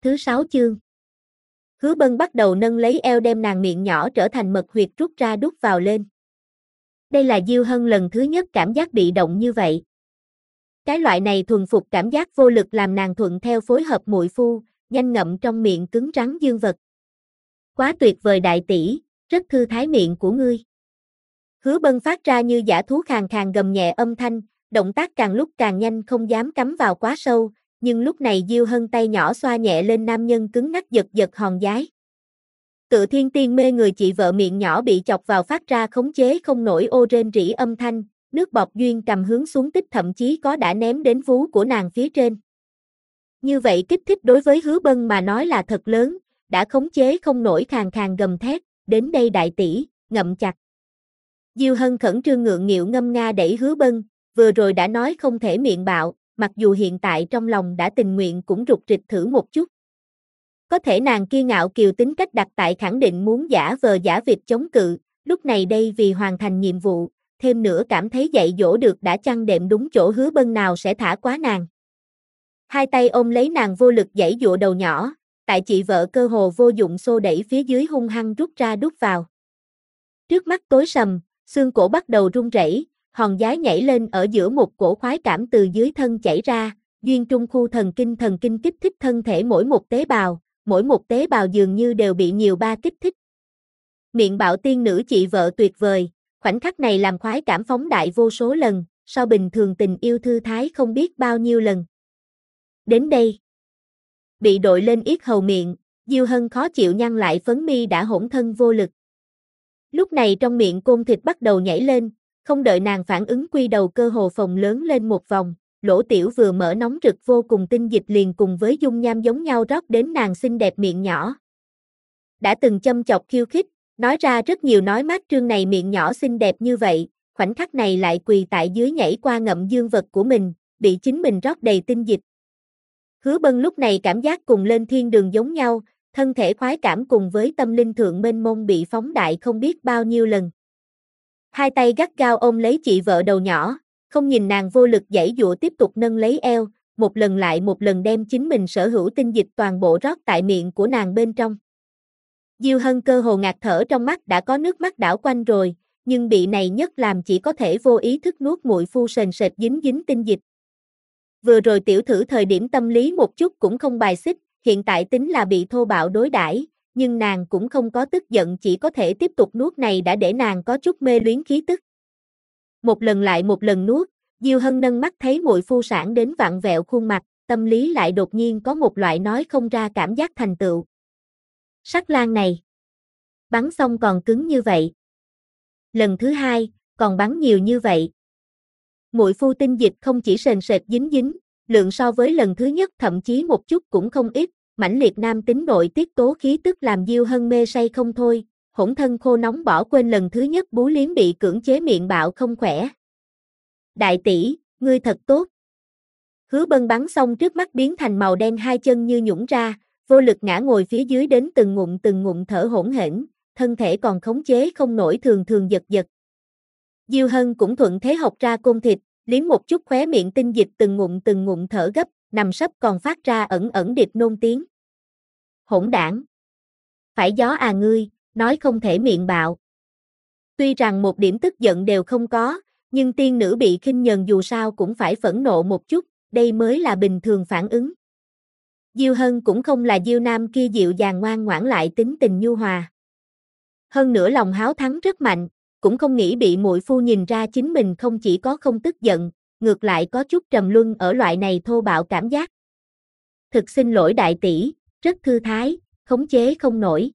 thứ 6 chương. Hứa Bân bắt đầu nâng lấy eo đem nàng miệng nhỏ trở thành mật huyệt rút ra đút vào lên. Đây là Diêu Hân lần thứ nhất cảm giác bị động như vậy. Cái loại này thuần phục cảm giác vô lực làm nàng thuận theo phối hợp muội phu, nhanh ngậm trong miệng cứng rắn dương vật. Quá tuyệt vời đại tỷ, rất thư thái miệng của ngươi. Hứa Bân phát ra như dã thú khàn khàn gầm nhẹ âm thanh, động tác càng lúc càng nhanh không dám cắm vào quá sâu, nhưng lúc này Diêu Hân tay nhỏ xoa nhẹ lên nam nhân cứng ngắc giật giật hòn giái. Tự thiên tiên mê người chị vợ miệng nhỏ bị chọc vào phát ra khống chế không nổi ô rên rỉ âm thanh, nước bọt duyên cầm hướng xuống tích thậm chí có đã ném đến vú của nàng phía trên. Như vậy kích thích đối với Hứa Bân mà nói là thật lớn, đã khống chế không nổi khàn khàn gầm thét, đến đây đại tỷ, ngậm chặt. Diêu Hân khẩn trương ngượng nghịu ngâm nga đẩy Hứa Bân, vừa rồi đã nói không thể miệng bạo, mặc dù hiện tại trong lòng đã tình nguyện cũng rụt rịch thử một chút. Có thể nàng kiêu ngạo kiều tính cách đặt tại khẳng định muốn giả vờ giả vịt chống cự, lúc này đây vì hoàn thành nhiệm vụ, thêm nữa cảm thấy dạy dỗ được đã chăn đệm đúng chỗ Hứa Bân nào sẽ thả quá nàng. Hai tay ôm lấy nàng vô lực giãy giụa đầu nhỏ, tại chị vợ cơ hồ vô dụng xô đẩy phía dưới hung hăng rút ra đút vào. Trước mắt tối sầm, xương cổ bắt đầu run rẩy, hòn giái nhảy lên ở giữa một cổ khoái cảm từ dưới thân chảy ra, duyên trung khu thần kinh kích thích thân thể mỗi một tế bào dường như đều bị nhiều ba kích thích. Miệng bạo tiên nữ chị vợ tuyệt vời, khoảnh khắc này làm khoái cảm phóng đại vô số lần, so bình thường tình yêu thư thái không biết bao nhiêu lần. Đến đây, bị đội lên yết hầu miệng, Diêu Hân khó chịu nhăn lại phấn mi đã hỗn thân vô lực. Lúc này trong miệng côn thịt bắt đầu nhảy lên, không đợi nàng phản ứng quy đầu cơ hồ phồng lớn lên một vòng, lỗ tiểu vừa mở nóng rực vô cùng tinh dịch liền cùng với dung nham giống nhau rót đến nàng xinh đẹp miệng nhỏ. Đã từng châm chọc khiêu khích, nói ra rất nhiều nói mát trương này miệng nhỏ xinh đẹp như vậy, khoảnh khắc này lại quỳ tại dưới nhảy qua ngậm dương vật của mình, bị chính mình rót đầy tinh dịch. Hứa Bân lúc này cảm giác cùng lên thiên đường giống nhau, thân thể khoái cảm cùng với tâm linh thượng mênh mông bị phóng đại không biết bao nhiêu lần. Hai tay gắt gao ôm lấy chị vợ đầu nhỏ, không nhìn nàng vô lực giãy giụa tiếp tục nâng lấy eo, một lần lại một lần đem chính mình sở hữu tinh dịch toàn bộ rót tại miệng của nàng bên trong. Diêu Hân cơ hồ ngạt thở trong mắt đã có nước mắt đảo quanh rồi, nhưng bị này nhất làm chỉ có thể vô ý thức nuốt muội phu sền sệt dính dính tinh dịch. Vừa rồi tiểu thử thời điểm tâm lý một chút cũng không bài xích, hiện tại tính là bị thô bạo đối đãi, nhưng nàng cũng không có tức giận chỉ có thể tiếp tục nuốt này đã để nàng có chút mê luyến khí tức. Một lần lại một lần nuốt, Diêu Hân nâng mắt thấy muội phu sản đến vặn vẹo khuôn mặt, tâm lý lại đột nhiên có một loại nói không ra cảm giác thành tựu. Sắc lang này, bắn xong còn cứng như vậy. Lần thứ hai, còn bắn nhiều như vậy. Muội phu tinh dịch không chỉ sền sệt dính dính, lượng so với lần thứ nhất thậm chí một chút cũng không ít, mãnh liệt nam tính nội tiết tố khí tức làm Diêu Hân mê say không thôi, hỗn thân khô nóng bỏ quên lần thứ nhất bú liếm bị cưỡng chế miệng bạo không khỏe. Đại tỷ, ngươi thật tốt. Hứa Bân bắn xong trước mắt biến thành màu đen hai chân như nhũn ra, vô lực ngã ngồi phía dưới đến từng ngụm thở hỗn hển, thân thể còn khống chế không nổi thường thường giật giật. Diêu Hân cũng thuận thế học ra côn thịt, liếm một chút khóe miệng tinh dịch từng ngụm thở gấp, nằm sấp còn phát ra ẩn ẩn điệp nôn tiếng. Hỗn đảng. Phải gió à ngươi, nói không thể miệng bạo. Tuy rằng một điểm tức giận đều không có, nhưng tiên nữ bị khinh nhờn dù sao cũng phải phẫn nộ một chút, đây mới là bình thường phản ứng. Diêu Hân cũng không là Diêu Nam kia dịu dàng ngoan ngoãn lại tính tình nhu hòa. Hơn nữa lòng háo thắng rất mạnh, cũng không nghĩ bị muội phu nhìn ra chính mình không chỉ có không tức giận, ngược lại có chút trầm luân ở loại này thô bạo cảm giác. Thực xin lỗi đại tỷ, rất thư thái, khống chế không nổi.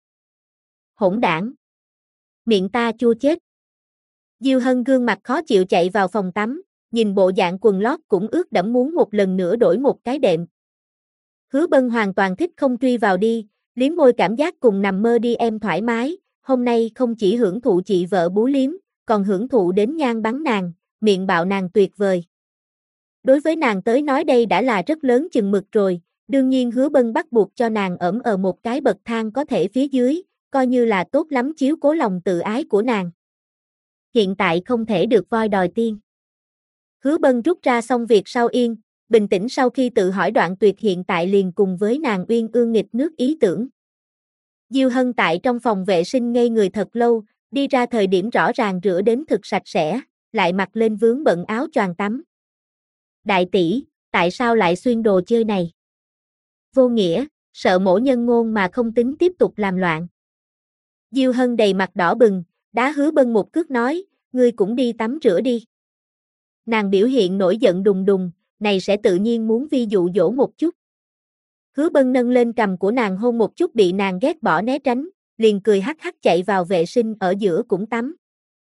Hỗn đảng. Miệng ta chua chết. Diêu Hân gương mặt khó chịu chạy vào phòng tắm, nhìn bộ dạng quần lót cũng ướt đẫm muốn một lần nữa đổi một cái đệm. Hứa Bân hoàn toàn thích không truy vào đi, liếm môi cảm giác cùng nằm mơ đi em thoải mái, hôm nay không chỉ hưởng thụ chị vợ bú liếm, còn hưởng thụ đến nhan bắn nàng, miệng bạo nàng tuyệt vời. Đối với nàng tới nói đây đã là rất lớn chừng mực rồi, đương nhiên Hứa Bân bắt buộc cho nàng ở một cái bậc thang có thể phía dưới, coi như là tốt lắm chiếu cố lòng tự ái của nàng. Hiện tại không thể được voi đòi tiên. Hứa Bân rút ra xong việc sau yên, bình tĩnh sau khi tự hỏi Đoạn Tuyệt hiện tại liền cùng với nàng uyên ương nghịch nước ý tưởng. Diêu Hân tại trong phòng vệ sinh ngây người thật lâu, đi ra thời điểm rõ ràng rửa đến thực sạch sẽ, lại mặc lên vướng bận áo choàng tắm. Đại tỷ, tại sao lại xuyên đồ chơi này? Vô nghĩa, sợ mổ nhân ngôn mà không tính tiếp tục làm loạn. Diêu Hân đầy mặt đỏ bừng, đá Hứa Bân một cước nói, ngươi cũng đi tắm rửa đi. Nàng biểu hiện nổi giận đùng đùng, này sẽ tự nhiên muốn vi dụ dỗ một chút. Hứa Bân nâng lên cằm của nàng hôn một chút bị nàng ghét bỏ né tránh, liền cười hắc hắc chạy vào vệ sinh ở giữa cũng tắm.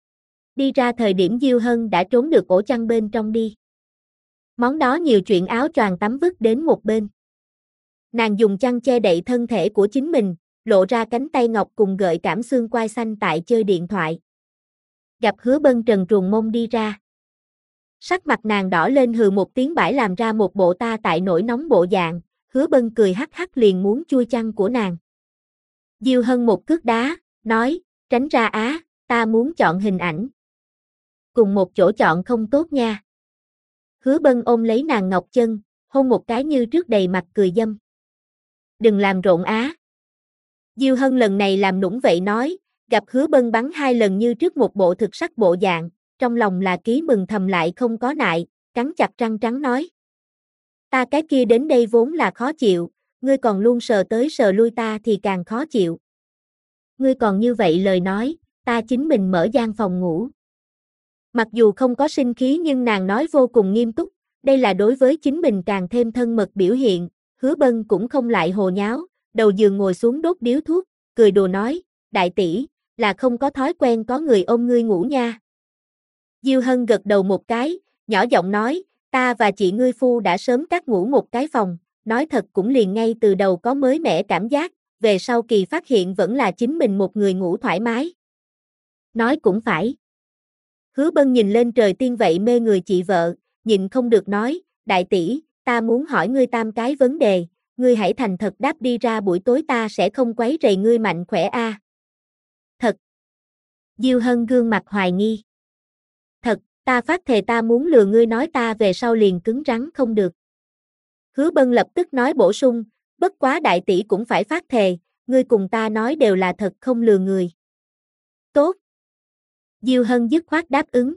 Đi ra thời điểm Diêu Hân đã trốn được ổ chăn bên trong đi. Món đó nhiều chuyện áo choàng tắm vứt đến một bên. Nàng dùng chăn che đậy thân thể của chính mình, lộ ra cánh tay ngọc cùng gợi cảm xương quai xanh tại chơi điện thoại. Gặp Hứa Bân trần truồng mông đi ra. Sắc mặt nàng đỏ lên hừ một tiếng bãi làm ra một bộ ta tại nổi nóng bộ dạng, Hứa Bân cười hắc hắc liền muốn chui chăn của nàng. Diêu Hân một cước đá, nói, tránh ra á, ta muốn chọn hình ảnh. Cùng một chỗ chọn không tốt nha. Hứa Bân ôm lấy nàng ngọc chân, hôn một cái như trước đầy mặt cười dâm. Đừng làm rộn á. Diêu Hân lần này làm nũng vậy nói, gặp Hứa Bân bắn 2 lần như trước một bộ thực sắc bộ dạng, trong lòng là ký mừng thầm lại không có nại, cắn chặt răng trắng nói. Ta cái kia đến đây vốn là khó chịu, ngươi còn luôn sờ tới sờ lui ta thì càng khó chịu. Ngươi còn như vậy lời nói, ta chính mình mở gian phòng ngủ. Mặc dù không có sinh khí nhưng nàng nói vô cùng nghiêm túc, đây là đối với chính mình càng thêm thân mật biểu hiện, Hứa Bân cũng không lại hồ nháo, đầu giường ngồi xuống đốt điếu thuốc, cười đùa nói, đại tỷ, là không có thói quen có người ôm ngươi ngủ nha. Diêu Hân gật đầu một cái, nhỏ giọng nói, ta và chị ngươi phu đã sớm cắt ngủ một cái phòng, nói thật cũng liền ngay từ đầu có mới mẻ cảm giác, về sau kỳ phát hiện vẫn là chính mình một người ngủ thoải mái. Nói cũng phải. Hứa Bân nhìn lên trời tiên vậy mê người chị vợ, nhịn không được nói, đại tỷ, ta muốn hỏi ngươi 3 cái vấn đề, ngươi hãy thành thật đáp đi ra buổi tối ta sẽ không quấy rầy ngươi mạnh khỏe a. Thật. Diêu Hân gương mặt hoài nghi. Thật, ta phát thề ta muốn lừa ngươi nói ta về sau liền cứng rắn không được. Hứa Bân lập tức nói bổ sung, bất quá đại tỷ cũng phải phát thề, ngươi cùng ta nói đều là thật không lừa người. Tốt. Diêu Hân dứt khoát đáp ứng.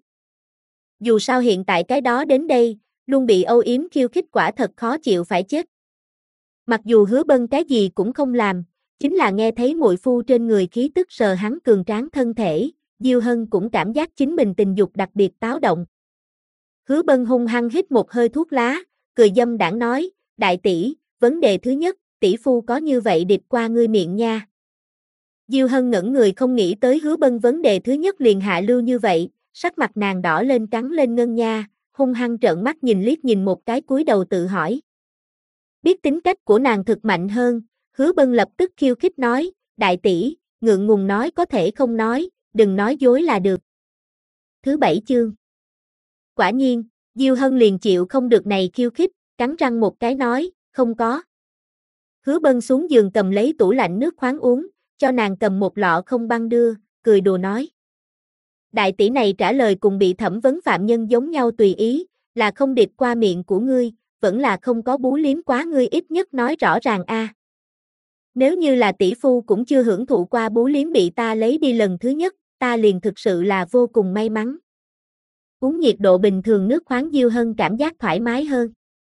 Dù sao hiện tại cái đó đến đây, luôn bị âu yếm khiêu khích quả thật khó chịu phải chết. Mặc dù Hứa Bân cái gì cũng không làm, chính là nghe thấy muội phu trên người khí tức sờ hắn cường tráng thân thể, Diêu Hân cũng cảm giác chính mình tình dục đặc biệt táo động. Hứa Bân hung hăng hít một hơi thuốc lá, cười dâm đãng nói, đại tỷ, vấn đề thứ nhất, tỷ phu có như vậy điệp qua ngươi miệng nha. Diêu Hân ngẩn người không nghĩ tới Hứa Bân vấn đề thứ nhất liền hạ lưu như vậy, sắc mặt nàng đỏ lên cắn lên ngân nha, hung hăng trợn mắt nhìn liếc nhìn một cái cúi đầu tự hỏi. Biết tính cách của nàng thực mạnh hơn, Hứa Bân lập tức khiêu khích nói, đại tỷ, ngượng ngùng nói có thể không nói, đừng nói dối là được. Thứ 7 chương. Quả nhiên, Diêu Hân liền chịu không được này khiêu khích, cắn răng một cái nói, không có. Hứa Bân xuống giường cầm lấy tủ lạnh nước khoáng uống, cho nàng cầm một lọ không băng đưa, cười đùa nói. Đại tỷ này trả lời cùng bị thẩm vấn phạm nhân giống nhau tùy ý, là không điệp qua miệng của ngươi, vẫn là không có bú liếm quá ngươi ít nhất nói rõ ràng a. Nếu như là tỷ phu cũng chưa hưởng thụ qua bú liếm bị ta lấy đi lần thứ nhất, ta liền thực sự là vô cùng may mắn. Uống nhiệt độ bình thường nước khoáng Diêu Hân cảm giác thoải mái hơn.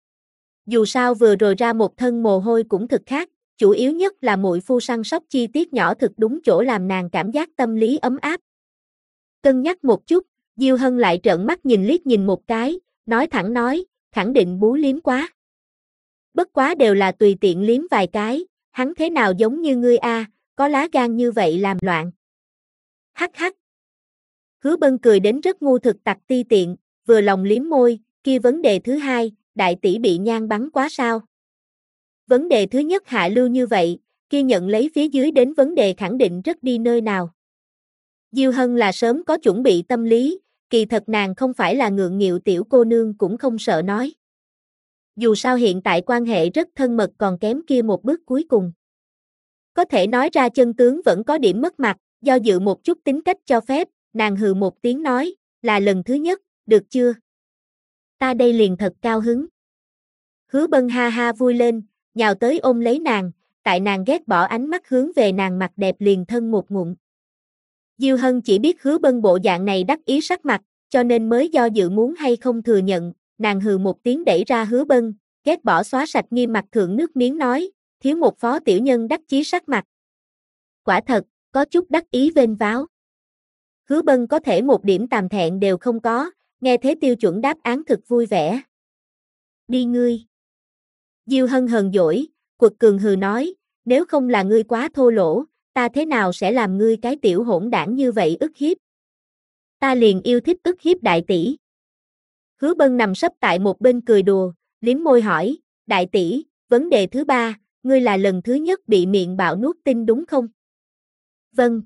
Dù sao vừa rồi ra một thân mồ hôi cũng thực khác, chủ yếu nhất là muội phu săn sóc chi tiết nhỏ thực đúng chỗ làm nàng cảm giác tâm lý ấm áp. Cân nhắc một chút, Diêu Hân lại trợn mắt nhìn liếc nhìn một cái, nói thẳng nói, khẳng định bú liếm quá. Bất quá đều là tùy tiện liếm vài cái, hắn thế nào giống như ngươi a, có lá gan như vậy làm loạn. Hắc hắc. Hứa Bân cười đến rất ngu thực tặc ti tiện, vừa lòng liếm môi, kia vấn đề thứ hai, đại tỷ bị nhang bắn quá sao? Vấn đề thứ nhất hạ lưu như vậy, kia nhận lấy phía dưới đến vấn đề khẳng định rất đi nơi nào. Diêu Hân là sớm có chuẩn bị tâm lý, kỳ thật nàng không phải là ngượng nghịu tiểu cô nương cũng không sợ nói. Dù sao hiện tại quan hệ rất thân mật còn kém kia một bước cuối cùng. Có thể nói ra chân tướng vẫn có điểm mất mặt, do dự một chút tính cách cho phép, nàng hừ một tiếng nói, là lần thứ nhất, được chưa? Ta đây liền thật cao hứng. Hứa Bân ha ha vui lên, nhào tới ôm lấy nàng, tại nàng ghét bỏ ánh mắt hướng về nàng mặt đẹp liền thân một ngụm. Diêu Hân chỉ biết Hứa Bân bộ dạng này đắc ý sắc mặt, cho nên mới do dự muốn hay không thừa nhận, nàng hừ một tiếng đẩy ra Hứa Bân, ghét bỏ xóa sạch nghiêm mặt thượng nước miếng nói, thiếu một phó tiểu nhân đắc chí sắc mặt. Quả thật, có chút đắc ý vênh váo. Hứa Bân có thể một điểm tàm thẹn đều không có, nghe thế tiêu chuẩn đáp án thực vui vẻ. Đi ngươi. Diêu Hân hờn dỗi, quật cường hừ nói, nếu không là ngươi quá thô lỗ, ta thế nào sẽ làm ngươi cái tiểu hỗn đảng như vậy ức hiếp. Ta liền yêu thích ức hiếp đại tỷ. Hứa Bân nằm sấp tại một bên cười đùa, liếm môi hỏi, đại tỷ, vấn đề thứ ba, ngươi là lần thứ nhất bị miệng bạo nuốt tinh đúng không? Vâng.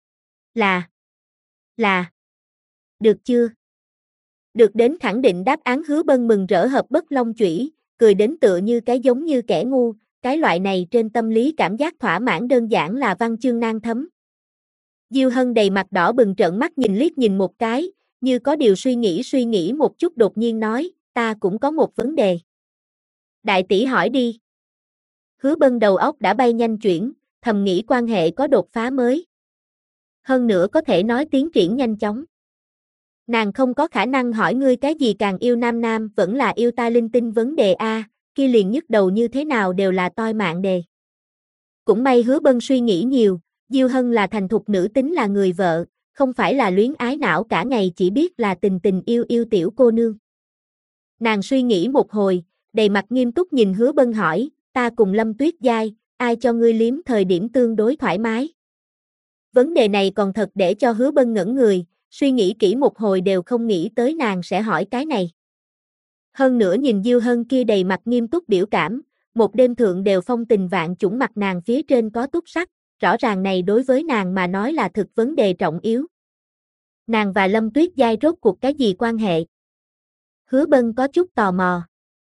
Là. Được chưa? Được đến khẳng định đáp án Hứa Bân mừng rỡ hợp bất long chủy, cười đến tựa như cái giống như kẻ ngu, cái loại này trên tâm lý cảm giác thỏa mãn đơn giản là văn chương nan thấm. Diêu Hân đầy mặt đỏ bừng trợn mắt nhìn liếc nhìn một cái, như có điều suy nghĩ một chút đột nhiên nói, ta cũng có một vấn đề. Đại tỷ hỏi đi. Hứa Bân đầu óc đã bay nhanh chuyển, thầm nghĩ quan hệ có đột phá mới. Hơn nữa có thể nói tiến triển nhanh chóng. Nàng không có khả năng hỏi ngươi cái gì càng yêu nam nam vẫn là yêu ta linh tinh vấn đề a, kia liền nhức đầu như thế nào đều là toi mạng đề. Cũng may Hứa Bân suy nghĩ nhiều, Diêu Hân là thành thục nữ tính là người vợ, không phải là luyến ái não cả ngày chỉ biết là tình tình yêu yêu tiểu cô nương. Nàng suy nghĩ một hồi, đầy mặt nghiêm túc nhìn Hứa Bân hỏi, ta cùng Lâm Tuyết Giai, ai cho ngươi liếm thời điểm tương đối thoải mái? Vấn đề này còn thật để cho Hứa Bân ngẩn người, suy nghĩ kỹ một hồi đều không nghĩ tới nàng sẽ hỏi cái này. Hơn nữa nhìn Diêu Hân kia đầy mặt nghiêm túc biểu cảm, một đêm thượng đều phong tình vạn chủng mặt nàng phía trên có túc sắc, rõ ràng này đối với nàng mà nói là thực vấn đề trọng yếu. Nàng và Lâm Tuyết Giai rốt cuộc cái gì quan hệ? Hứa Bân có chút tò mò.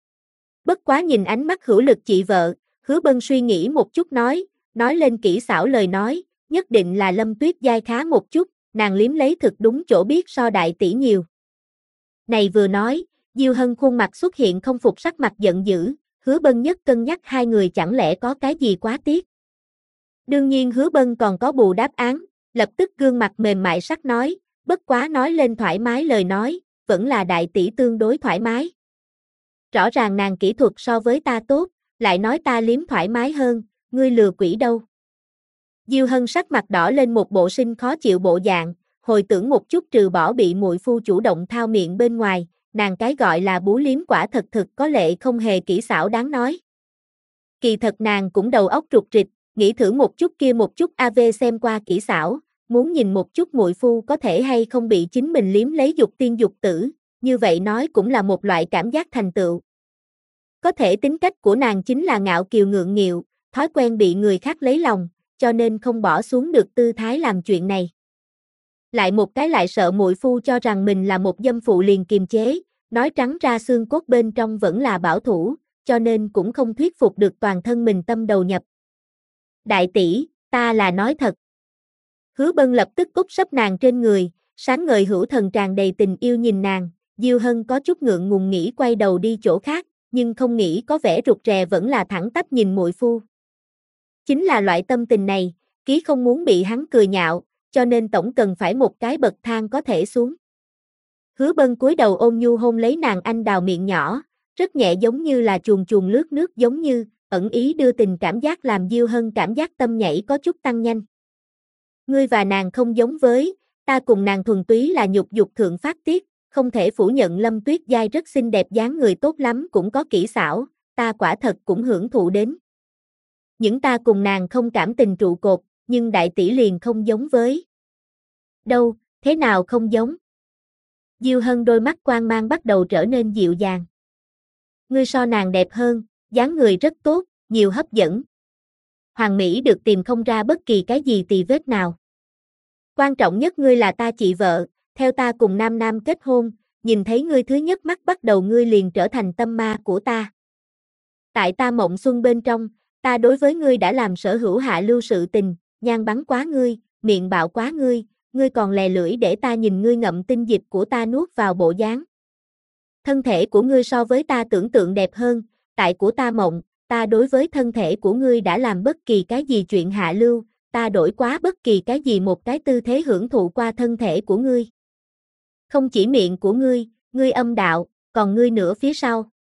Bất quá nhìn ánh mắt hữu lực chị vợ, Hứa Bân suy nghĩ một chút nói lên kỹ xảo lời nói, nhất định là Lâm Tuyết Giai khá một chút, nàng liếm lấy thực đúng chỗ biết so đại tỷ nhiều. Này vừa nói, Diêu Hân khuôn mặt xuất hiện không phục sắc mặt giận dữ, Hứa Bân nhất cân nhắc hai người chẳng lẽ có cái gì quá tiếc. Đương nhiên Hứa Bân còn có bù đáp án, lập tức gương mặt mềm mại sắc nói, bất quá nói lên thoải mái lời nói, vẫn là đại tỷ tương đối thoải mái. Rõ ràng nàng kỹ thuật so với ta tốt, lại nói ta liếm thoải mái hơn, ngươi lừa quỷ đâu. Diêu Hân sắc mặt đỏ lên một bộ sinh khó chịu bộ dạng, hồi tưởng một chút trừ bỏ bị muội phu chủ động thao miệng bên ngoài, nàng cái gọi là bú liếm quả thật thực có lệ không hề kỹ xảo đáng nói. Kỳ thật nàng cũng đầu óc trục trịch, nghĩ thử một chút kia một chút AV xem qua kỹ xảo, muốn nhìn một chút muội phu có thể hay không bị chính mình liếm lấy dục tiên dục tử, như vậy nói cũng là một loại cảm giác thành tựu. Có thể tính cách của nàng chính là ngạo kiều ngượng nghịu, thói quen bị người khác lấy lòng, cho nên không bỏ xuống được tư thái làm chuyện này. Lại một cái lại sợ muội phu cho rằng mình là một dâm phụ liền kiềm chế, nói trắng ra xương cốt bên trong vẫn là bảo thủ, cho nên cũng không thuyết phục được toàn thân mình tâm đầu nhập. Đại tỷ, ta là nói thật. Hứa Bân lập tức cúc sấp nàng trên người, sáng ngời hữu thần tràn đầy tình yêu nhìn nàng, Diêu Hân có chút ngượng ngùng nghĩ quay đầu đi chỗ khác, nhưng không nghĩ có vẻ rụt rè vẫn là thẳng tắp nhìn muội phu. Chính là loại tâm tình này, ký không muốn bị hắn cười nhạo, cho nên tổng cần phải một cái bậc thang có thể xuống. Hứa Bân cúi đầu ôm nhu hôn lấy nàng anh đào miệng nhỏ, rất nhẹ giống như là chuồn chuồn lướt nước giống như, ẩn ý đưa tình cảm giác làm Diêu Hân cảm giác tâm nhảy có chút tăng nhanh. Ngươi và nàng không giống với, ta cùng nàng thuần túy là nhục dục thượng phát tiết, không thể phủ nhận Lâm Tuyết Giai rất xinh đẹp dáng người tốt lắm cũng có kỹ xảo, ta quả thật cũng hưởng thụ đến. Những ta cùng nàng không cảm tình trụ cột, nhưng đại tỷ liền không giống với. Đâu, thế nào không giống? Diêu Hân đôi mắt quang mang bắt đầu trở nên dịu dàng. Ngươi so nàng đẹp hơn, dáng người rất tốt, nhiều hấp dẫn. Hoàng Mỹ được tìm không ra bất kỳ cái gì tì vết nào. Quan trọng nhất ngươi là ta chị vợ, theo ta cùng nam nam kết hôn, nhìn thấy ngươi thứ nhất mắt bắt đầu ngươi liền trở thành tâm ma của ta. Tại ta mộng xuân bên trong, ta đối với ngươi đã làm sở hữu hạ lưu sự tình, nhan bắn quá ngươi, miệng bạo quá ngươi, ngươi còn lè lưỡi để ta nhìn ngươi ngậm tinh dịch của ta nuốt vào bộ dáng. Thân thể của ngươi so với ta tưởng tượng đẹp hơn, tại của ta mộng, ta đối với thân thể của ngươi đã làm bất kỳ cái gì chuyện hạ lưu, ta đổi quá bất kỳ cái gì một cái tư thế hưởng thụ qua thân thể của ngươi. Không chỉ miệng của ngươi âm đạo, còn ngươi nữa phía sau.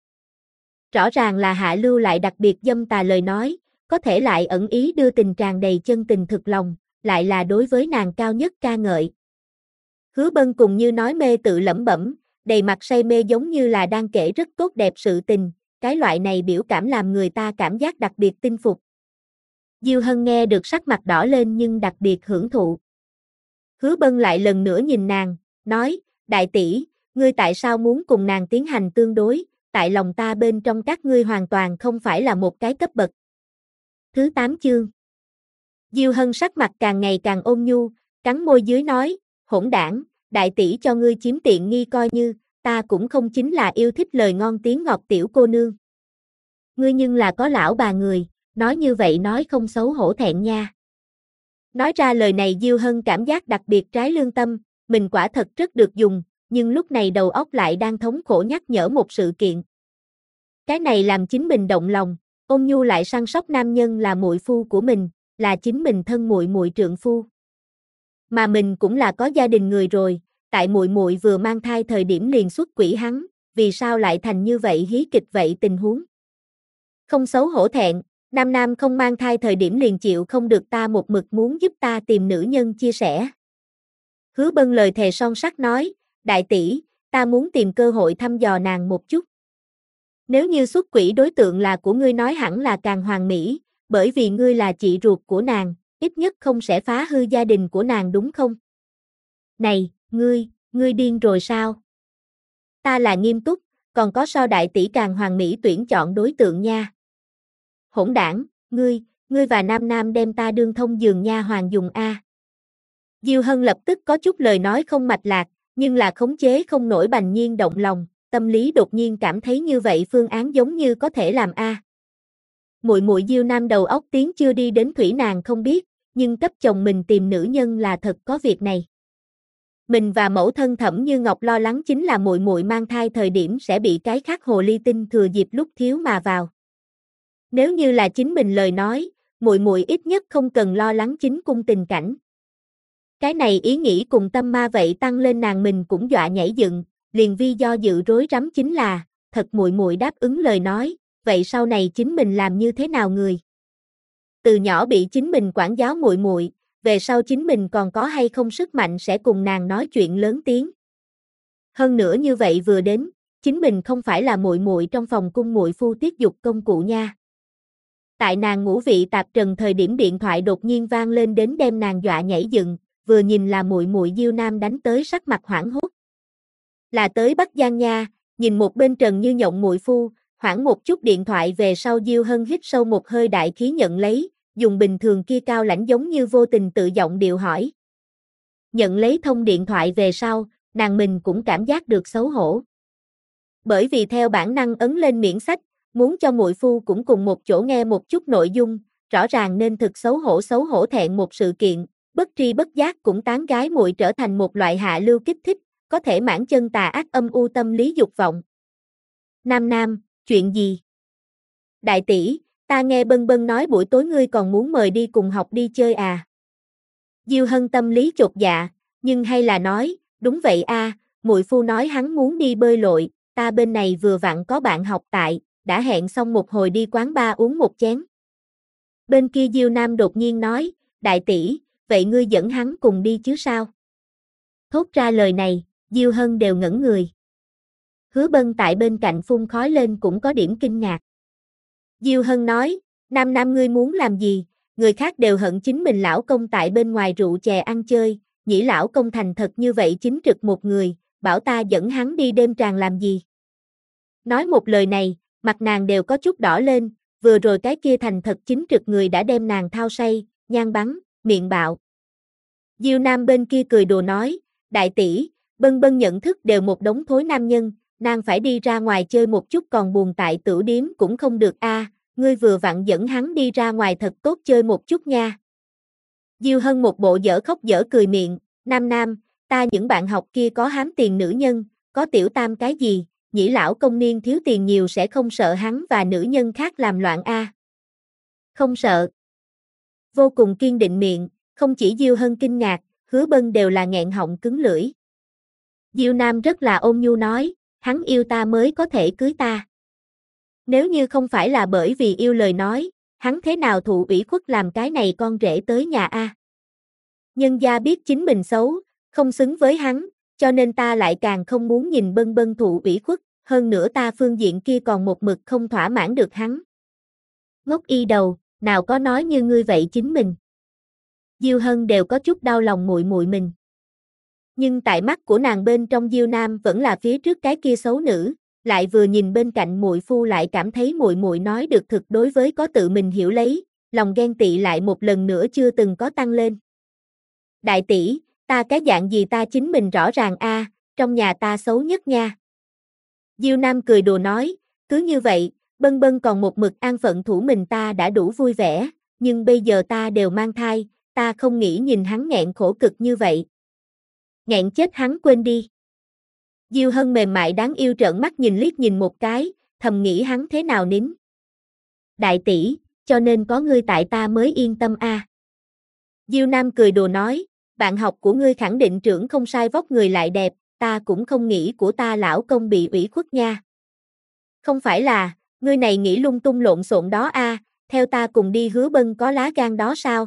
Rõ ràng là hạ lưu lại đặc biệt dâm tà lời nói, có thể lại ẩn ý đưa tình tràn đầy chân tình thực lòng, lại là đối với nàng cao nhất ca ngợi. Hứa Bân cùng như nói mê tự lẩm bẩm, đầy mặt say mê giống như là đang kể rất tốt đẹp sự tình, cái loại này biểu cảm làm người ta cảm giác đặc biệt tinh phục. Diêu Hân nghe được sắc mặt đỏ lên nhưng đặc biệt hưởng thụ. Hứa Bân lại lần nữa nhìn nàng, nói, đại tỷ, ngươi tại sao muốn cùng nàng tiến hành tương đối, tại lòng ta bên trong các ngươi hoàn toàn không phải là một cái cấp bậc. Thứ 8 chương. Diêu Hân sắc mặt càng ngày càng ôn nhu, cắn môi dưới nói, hỗn đảng, đại tỷ cho ngươi chiếm tiện nghi coi như, ta cũng không chính là yêu thích lời ngon tiếng ngọt tiểu cô nương. Ngươi nhưng là có lão bà người, nói như vậy nói không xấu hổ thẹn nha. Nói ra lời này Diêu Hân cảm giác đặc biệt trái lương tâm, mình quả thật rất được dùng, nhưng lúc này đầu óc lại đang thống khổ nhắc nhở một sự kiện. Cái này làm chính mình động lòng, ôn nhu lại săn sóc nam nhân là muội phu của mình, là chính mình thân muội muội trượng phu. Mà mình cũng là có gia đình người rồi, tại muội muội vừa mang thai thời điểm liền xuất quỷ hắn, vì sao lại thành như vậy hí kịch vậy tình huống. Không xấu hổ thẹn, nam không mang thai thời điểm liền chịu không được ta một mực muốn giúp ta tìm nữ nhân chia sẻ. Hứa Bân lời thề son sắt nói, đại tỷ, ta muốn tìm cơ hội thăm dò nàng một chút. Nếu như xuất quỷ đối tượng là của ngươi nói hẳn là càng hoàn mỹ, bởi vì ngươi là chị ruột của nàng, ít nhất không sẽ phá hư gia đình của nàng đúng không? Này, ngươi điên rồi sao? Ta là nghiêm túc, còn có so đại tỷ càng hoàn mỹ tuyển chọn đối tượng nha. Hỗn đảng, ngươi và nam đem ta đương thông giường nha hoàng dùng a. Diêu Hân lập tức có chút lời nói không mạch lạc, nhưng là khống chế không nổi bành nhiên động lòng, tâm lý đột nhiên cảm thấy như vậy phương án giống như có thể làm a. Muội muội Diêu Nam đầu óc tiếng chưa đi đến thủy nàng không biết, nhưng cấp chồng mình tìm nữ nhân là thật có việc này. Mình và mẫu thân Thẩm Như Ngọc lo lắng chính là muội muội mang thai thời điểm sẽ bị cái khác hồ ly tinh thừa dịp lúc thiếu mà vào. Nếu như là chính mình lời nói, muội muội ít nhất không cần lo lắng chính cung tình cảnh. Cái này ý nghĩ cùng tâm ma vậy tăng lên nàng mình cũng dọa nhảy dựng, liền vi do dự rối rắm chính là, thật muội muội đáp ứng lời nói, vậy sau này chính mình làm như thế nào người? Từ nhỏ bị chính mình quản giáo muội muội, về sau chính mình còn có hay không sức mạnh sẽ cùng nàng nói chuyện lớn tiếng. Hơn nữa như vậy vừa đến, chính mình không phải là muội muội trong phòng cung muội phu tiết dục công cụ nha. Tại nàng ngũ vị tạp trần thời điểm điện thoại đột nhiên vang lên đến đem nàng dọa nhảy dựng, vừa nhìn là muội muội Diêu Nam đánh tới sắc mặt hoảng hốt. Là tới Bắc Giang nha, nhìn một bên trần như nhộng muội phu, hoảng một chút điện thoại về sau Diêu Hân hít sâu một hơi đại khí nhận lấy, dùng bình thường kia cao lãnh giống như vô tình tự giọng điệu hỏi. Nhận lấy thông điện thoại về sau, nàng mình cũng cảm giác được xấu hổ. Bởi vì theo bản năng ấn lên miễn sách, muốn cho muội phu cũng cùng một chỗ nghe một chút nội dung, rõ ràng nên thực xấu hổ thẹn một sự kiện, bất tri bất giác cũng tán gái muội trở thành một loại hạ lưu kích thích, có thể mãn chân tà ác âm u tâm lý dục vọng. Nam, chuyện gì? Đại tỷ, ta nghe Bân Bân nói buổi tối ngươi còn muốn mời đi cùng học đi chơi à? Diêu Hân tâm lý chột dạ, nhưng hay là nói, đúng vậy a, muội phu nói hắn muốn đi bơi lội, ta bên này vừa vặn có bạn học tại, đã hẹn xong một hồi đi quán bar uống một chén. Bên kia Diêu Nam đột nhiên nói, đại tỷ, vậy ngươi dẫn hắn cùng đi chứ sao? Thốt ra lời này, Diêu Hân đều ngẩn người. Hứa Bân tại bên cạnh phun khói lên cũng có điểm kinh ngạc. Diêu Hân nói, Nam ngươi muốn làm gì, người khác đều hận chính mình lão công tại bên ngoài rượu chè ăn chơi, nhĩ lão công thành thật như vậy chính trực một người, bảo ta dẫn hắn đi đêm tràng làm gì. Nói một lời này, mặt nàng đều có chút đỏ lên, vừa rồi cái kia thành thật chính trực người đã đem nàng thao say, nhan bắn, miệng bạo. Diêu Nam bên kia cười đùa nói, đại tỷ, Bân nhận thức đều một đống thối nam nhân, nàng phải đi ra ngoài chơi một chút còn buồn tại tửu điếm cũng không được a, ngươi vừa vặn dẫn hắn đi ra ngoài thật tốt chơi một chút nha. Diêu Hân một bộ dở khóc dở cười miệng, Nam, ta những bạn học kia có hám tiền nữ nhân, có tiểu tam cái gì, Nhĩ lão công niên thiếu tiền nhiều sẽ không sợ hắn và nữ nhân khác làm loạn a. Không sợ. Vô cùng kiên định miệng, không chỉ Diêu Hân kinh ngạc, Hứa Bân đều là nghẹn họng cứng lưỡi. Diêu Nam rất là ôn nhu nói, hắn yêu ta mới có thể cưới ta. Nếu như không phải là bởi vì yêu lời nói, hắn thế nào thụ ủy khuất làm cái này con rể tới nhà a. Nhân gia biết chính mình xấu, không xứng với hắn, cho nên ta lại càng không muốn nhìn Bân Bân thụ ủy khuất, hơn nữa ta phương diện kia còn một mực không thỏa mãn được hắn. Ngốc y đầu, nào có nói như ngươi vậy chính mình. Diêu Hân đều có chút đau lòng muội muội mình. Nhưng tại mắt của nàng bên trong Diêu Nam vẫn là phía trước cái kia xấu nữ, lại vừa nhìn bên cạnh muội phu lại cảm thấy muội muội nói được thực đối với có tự mình hiểu lấy, lòng ghen tị lại một lần nữa chưa từng có tăng lên. Đại tỷ, ta cái dạng gì ta chính mình rõ ràng a, trong nhà ta xấu nhất nha. Diêu Nam cười đùa nói, cứ như vậy, Bân Bân còn một mực an phận thủ mình ta đã đủ vui vẻ, nhưng bây giờ ta đều mang thai, ta không nghĩ nhìn hắn nghẹn khổ cực như vậy. Nghẹn chết hắn quên đi. Diêu Hân mềm mại đáng yêu trợn mắt nhìn liếc nhìn một cái, thầm nghĩ hắn thế nào nín. Đại tỷ, cho nên có ngươi tại ta mới yên tâm a. Diêu Nam cười đùa nói, bạn học của ngươi khẳng định trưởng không sai vóc người lại đẹp, ta cũng không nghĩ của ta lão công bị ủy khuất nha. Không phải là, ngươi này nghĩ lung tung lộn xộn đó a, theo ta cùng đi Hứa Bân có lá gan đó sao?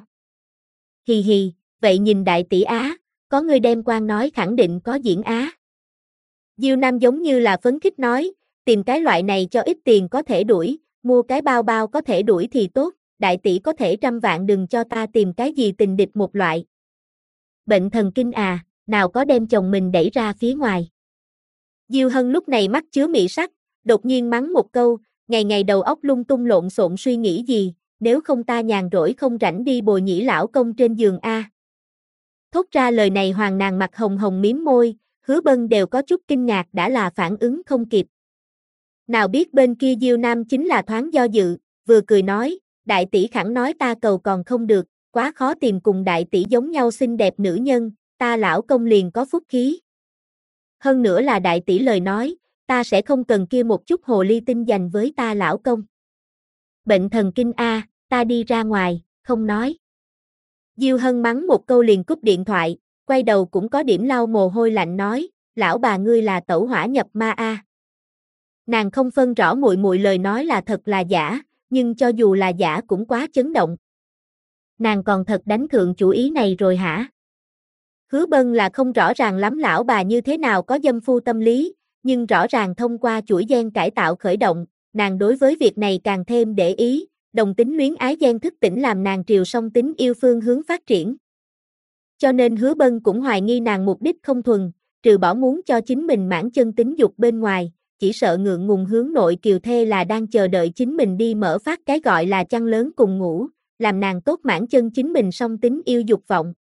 Hì hì, vậy nhìn đại tỷ á, có ngươi đem quan nói khẳng định có diễn á. Diêu Nam giống như là phấn khích nói, tìm cái loại này cho ít tiền có thể đuổi, mua cái bao bao có thể đuổi thì tốt, đại tỷ có thể trăm vạn đừng cho ta tìm cái gì tình địch một loại. Bệnh thần kinh à, nào có đem chồng mình đẩy ra phía ngoài. Diêu Hân lúc này mắt chứa mị sắc, đột nhiên mắng một câu, ngày ngày đầu óc lung tung lộn xộn suy nghĩ gì, nếu không ta nhàn rỗi không rảnh đi bồi Nhĩ lão công trên giường a. Thốt ra lời này hoàng nàng mặt hồng hồng mím môi, Hứa Bân đều có chút kinh ngạc đã là phản ứng không kịp. Nào biết bên kia Diêu Nam chính là thoáng do dự, vừa cười nói, đại tỷ khẳng nói ta cầu còn không được, quá khó tìm cùng đại tỷ giống nhau xinh đẹp nữ nhân, ta lão công liền có phúc khí. Hơn nữa là đại tỷ lời nói, ta sẽ không cần kia một chút hồ ly tinh dành với ta lão công. Bệnh thần kinh a, ta đi ra ngoài, không nói. Diêu Hân mắng một câu liền cúp điện thoại, quay đầu cũng có điểm lau mồ hôi lạnh nói, lão bà ngươi là tẩu hỏa nhập ma a. Nàng không phân rõ muội muội lời nói là thật là giả, nhưng cho dù là giả cũng quá chấn động. Nàng còn thật đánh thượng chủ ý này rồi hả? Hứa Bân là không rõ ràng lắm lão bà như thế nào có dâm phu tâm lý, nhưng rõ ràng thông qua chuỗi gen cải tạo khởi động, nàng đối với việc này càng thêm để ý, đồng tính luyến ái gen thức tỉnh làm nàng triều song tính yêu phương hướng phát triển. Cho nên Hứa Bân cũng hoài nghi nàng mục đích không thuần, trừ bỏ muốn cho chính mình mãn chân tính dục bên ngoài, chỉ sợ ngượng ngùng hướng nội kiều thê là đang chờ đợi chính mình đi mở phát cái gọi là chăn lớn cùng ngủ, làm nàng tốt mãn chân chính mình song tính yêu dục vọng.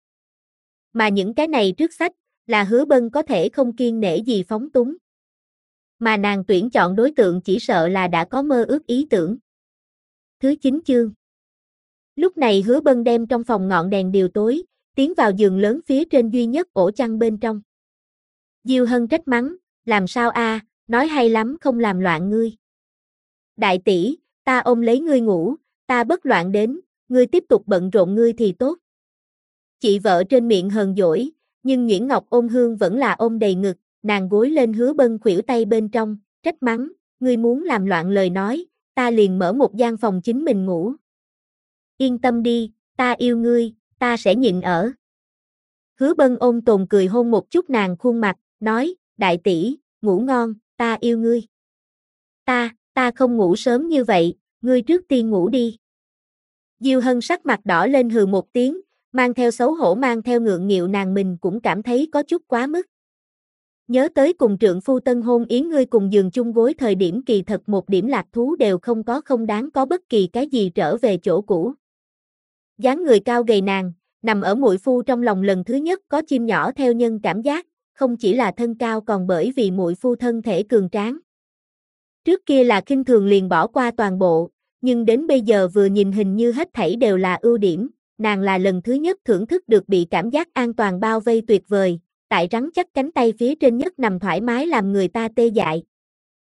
Mà những cái này trước sách, là Hứa Bân có thể không kiêng nể gì phóng túng. Mà nàng tuyển chọn đối tượng chỉ sợ là đã có mơ ước ý tưởng. Thứ 9 chương. Lúc này Hứa Bân đem trong phòng ngọn đèn điều tối, tiến vào giường lớn phía trên duy nhất ổ chăn bên trong. Diêu Hân trách mắng, làm sao a, nói hay lắm không làm loạn ngươi. Đại tỷ, ta ôm lấy ngươi ngủ, ta bất loạn đến, ngươi tiếp tục bận rộn ngươi thì tốt. Chị vợ trên miệng hờn dỗi, nhưng Nguyễn Ngọc ôm hương vẫn là ôm đầy ngực, nàng gối lên Hứa Bân khuỷu tay bên trong, trách mắng, ngươi muốn làm loạn lời nói, ta liền mở một gian phòng chính mình ngủ. Yên tâm đi, ta yêu ngươi, ta sẽ nhịn ở. Hứa Bân ôm tồn cười hôn một chút nàng khuôn mặt, nói, đại tỷ, ngủ ngon, ta yêu ngươi. Ta không ngủ sớm như vậy, ngươi trước tiên ngủ đi. Diêu Hân sắc mặt đỏ lên hừ một tiếng, mang theo xấu hổ mang theo ngượng nghịu nàng mình cũng cảm thấy có chút quá mức. Nhớ tới cùng trượng phu tân hôn yến ngươi cùng giường chung gối thời điểm kỳ thật một điểm lạc thú đều không có, không đáng có bất kỳ cái gì trở về chỗ cũ. Dáng người cao gầy nàng, nằm ở muội phu trong lòng lần thứ nhất có chim nhỏ theo nhân cảm giác, không chỉ là thân cao còn bởi vì muội phu thân thể cường tráng. Trước kia là khinh thường liền bỏ qua toàn bộ, nhưng đến bây giờ vừa nhìn hình như hết thảy đều là ưu điểm, nàng là lần thứ nhất thưởng thức được bị cảm giác an toàn bao vây tuyệt vời, tại rắn chắc cánh tay phía trên nhất nằm thoải mái làm người ta tê dại.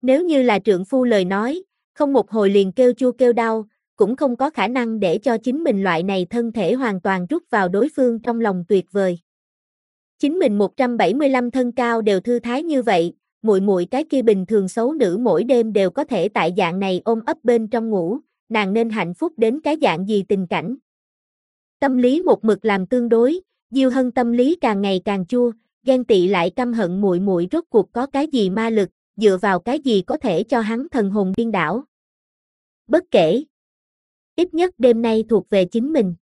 Nếu như là trượng phu lời nói, không một hồi liền kêu chua kêu đau, cũng không có khả năng để cho chính mình loại này thân thể hoàn toàn rút vào đối phương trong lòng tuyệt vời. Chính mình 175 thân cao đều thư thái như vậy, muội muội cái kia bình thường xấu nữ mỗi đêm đều có thể tại dạng này ôm ấp bên trong ngủ, nàng nên hạnh phúc đến cái dạng gì tình cảnh. Tâm lý một mực làm tương đối, Diêu Hân tâm lý càng ngày càng chua, ghen tị lại căm hận muội muội rốt cuộc có cái gì ma lực, dựa vào cái gì có thể cho hắn thần hồn điên đảo. Bất kể, ít nhất đêm nay thuộc về chính mình.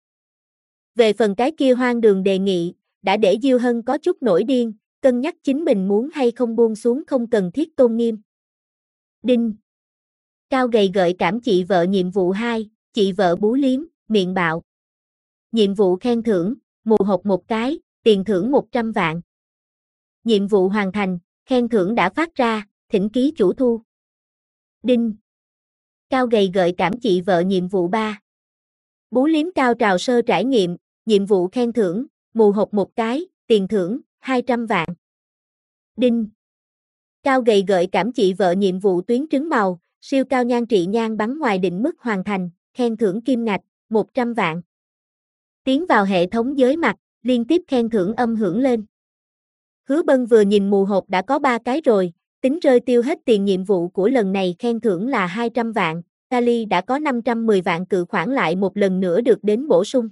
Về phần cái kia hoang đường đề nghị, đã để Diêu Hân có chút nổi điên, cân nhắc chính mình muốn hay không buông xuống không cần thiết tôn nghiêm. Đinh. Cao gầy gợi cảm chị vợ nhiệm vụ 2, chị vợ bú liếm, miệng bạo. Nhiệm vụ khen thưởng, mù hộp một cái, tiền thưởng 100 vạn. Nhiệm vụ hoàn thành, khen thưởng đã phát ra, thỉnh ký chủ thu. Đinh. Cao gầy gợi cảm chị vợ nhiệm vụ 3. Bú liếm cao trào sơ trải nghiệm, nhiệm vụ khen thưởng, mù hộp một cái, tiền thưởng, 200 vạn. Đinh. Cao gầy gợi cảm chị vợ nhiệm vụ tuyến trứng màu, siêu cao nhan trị nhan bắn ngoài định mức hoàn thành, khen thưởng kim ngạch, 100 vạn. Tiến vào hệ thống giới mặt, liên tiếp khen thưởng âm hưởng lên. Hứa Bân vừa nhìn mù hộp đã có 3 cái rồi, tính rơi tiêu hết tiền nhiệm vụ của lần này khen thưởng là 200 vạn, Kali đã có 510 vạn cự khoản lại một lần nữa được đến bổ sung.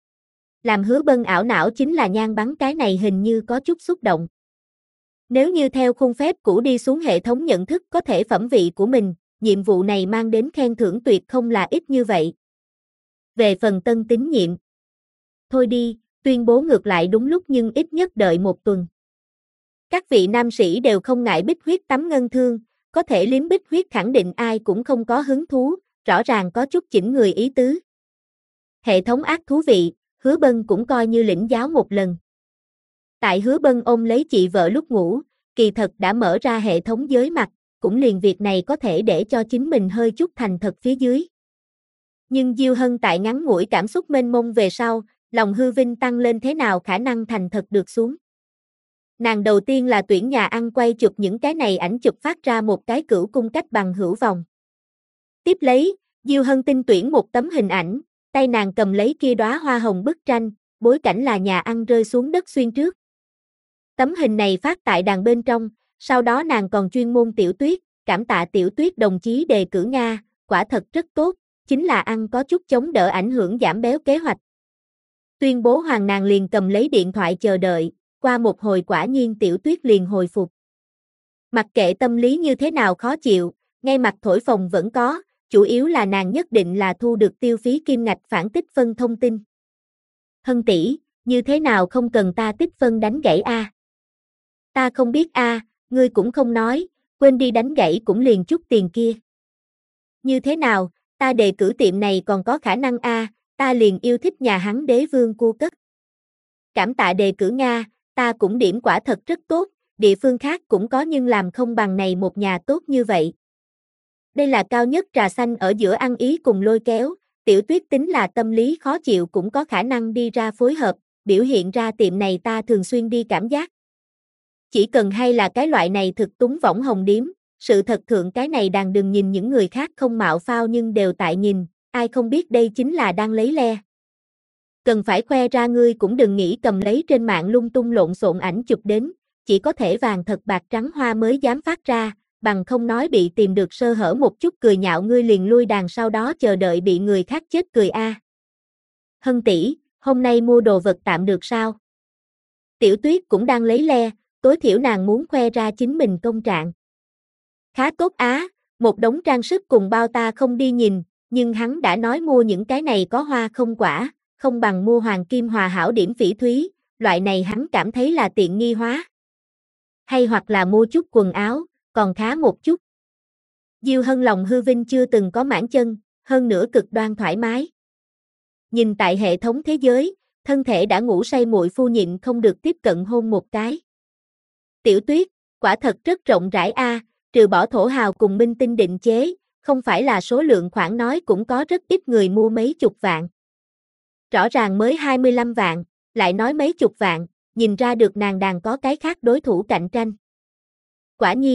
Làm Hứa Bân ảo não chính là nhan bắn cái này hình như có chút xúc động. Nếu như theo khuôn phép cũ đi xuống hệ thống nhận thức có thể phẩm vị của mình, nhiệm vụ này mang đến khen thưởng tuyệt không là ít như vậy. Về phần tân tín nhiệm. Thôi đi, tuyên bố ngược lại đúng lúc nhưng ít nhất đợi một tuần. Các vị nam sĩ đều không ngại bích huyết tắm ngân thương, có thể liếm bích huyết khẳng định ai cũng không có hứng thú, rõ ràng có chút chỉnh người ý tứ. Hệ thống ác thú vị, Hứa Bân cũng coi như lĩnh giáo một lần. Tại Hứa Bân ôm lấy chị vợ lúc ngủ, kỳ thật đã mở ra hệ thống giới mặt, cũng liền việc này có thể để cho chính mình hơi chút thành thật phía dưới. Nhưng Diêu Hân tại ngắn ngủi cảm xúc mênh mông về sau, lòng hư vinh tăng lên thế nào khả năng thành thật được xuống. Nàng đầu tiên là tuyển nhà ăn quay chụp những cái này ảnh chụp phát ra một cái cửu cung cách bằng hữu vòng. Tiếp lấy, Diêu Hân tinh tuyển một tấm hình ảnh, tay nàng cầm lấy kia đóa hoa hồng bức tranh, bối cảnh là nhà ăn rơi xuống đất xuyên trước. Tấm hình này phát tại đàn bên trong, sau đó nàng còn chuyên môn Tiểu Tuyết, cảm tạ Tiểu Tuyết đồng chí đề cử Nga, quả thật rất tốt, chính là ăn có chút chống đỡ ảnh hưởng giảm béo kế hoạch. Tuyên bố hoàn nàng liền cầm lấy điện thoại chờ đợi, qua một hồi quả nhiên Tiểu Tuyết liền hồi phục. Mặc kệ tâm lý như thế nào khó chịu, ngay mặt thổi phồng vẫn có, chủ yếu là nàng nhất định là thu được tiêu phí kim ngạch phản tích phân thông tin. Hân tỷ, như thế nào không cần ta tích phân đánh gãy a? Ta không biết a, ngươi cũng không nói, quên đi đánh gãy cũng liền chút tiền kia. Như thế nào, ta đề cử tiệm này còn có khả năng a, ta liền yêu thích nhà hắn đế vương cua cất. Cảm tạ đề cử Nga, ta cũng điểm quả thật rất tốt, địa phương khác cũng có nhưng làm không bằng này một nhà tốt như vậy. Đây là cao nhất trà xanh ở giữa ăn ý cùng lôi kéo, Tiểu Tuyết tính là tâm lý khó chịu cũng có khả năng đi ra phối hợp, biểu hiện ra tiệm này ta thường xuyên đi cảm giác. Chỉ cần hay là cái loại này thực túng võng hồng điếm, sự thật thượng cái này đàn đừng nhìn những người khác không mạo phao nhưng đều tại nhìn, ai không biết đây chính là đang lấy le. Cần phải khoe ra ngươi cũng đừng nghĩ cầm lấy trên mạng lung tung lộn xộn ảnh chụp đến, chỉ có thể vàng thật bạc trắng hoa mới dám phát ra, bằng không nói bị tìm được sơ hở một chút cười nhạo ngươi liền lui đàn sau đó chờ đợi bị người khác chết cười a. Hân tỷ, hôm nay mua đồ vật tạm được sao? Tiểu Tuyết cũng đang lấy le, tối thiểu nàng muốn khoe ra chính mình công trạng. Khá tốt á, một đống trang sức cùng bao ta không đi nhìn, nhưng hắn đã nói mua những cái này có hoa không quả, không bằng mua hoàng kim hòa hảo điểm phỉ thúy, loại này hắn cảm thấy là tiện nghi hóa. Hay hoặc là mua chút quần áo, còn khá một chút. Diêu Hân lòng hư vinh chưa từng có mãn chân, hơn nữa cực đoan thoải mái. Nhìn tại hệ thống thế giới, thân thể đã ngủ say muội phu nhịn không được tiếp cận hôn một cái. Tiểu Tuyết, quả thật rất rộng rãi a, trừ bỏ thổ hào cùng minh tinh định chế, không phải là số lượng khoản nói cũng có rất ít người mua mấy chục vạn. Rõ ràng mới 25 vạn, lại nói mấy chục vạn, nhìn ra được nàng đàn có cái khác đối thủ cạnh tranh. Quả nhiên,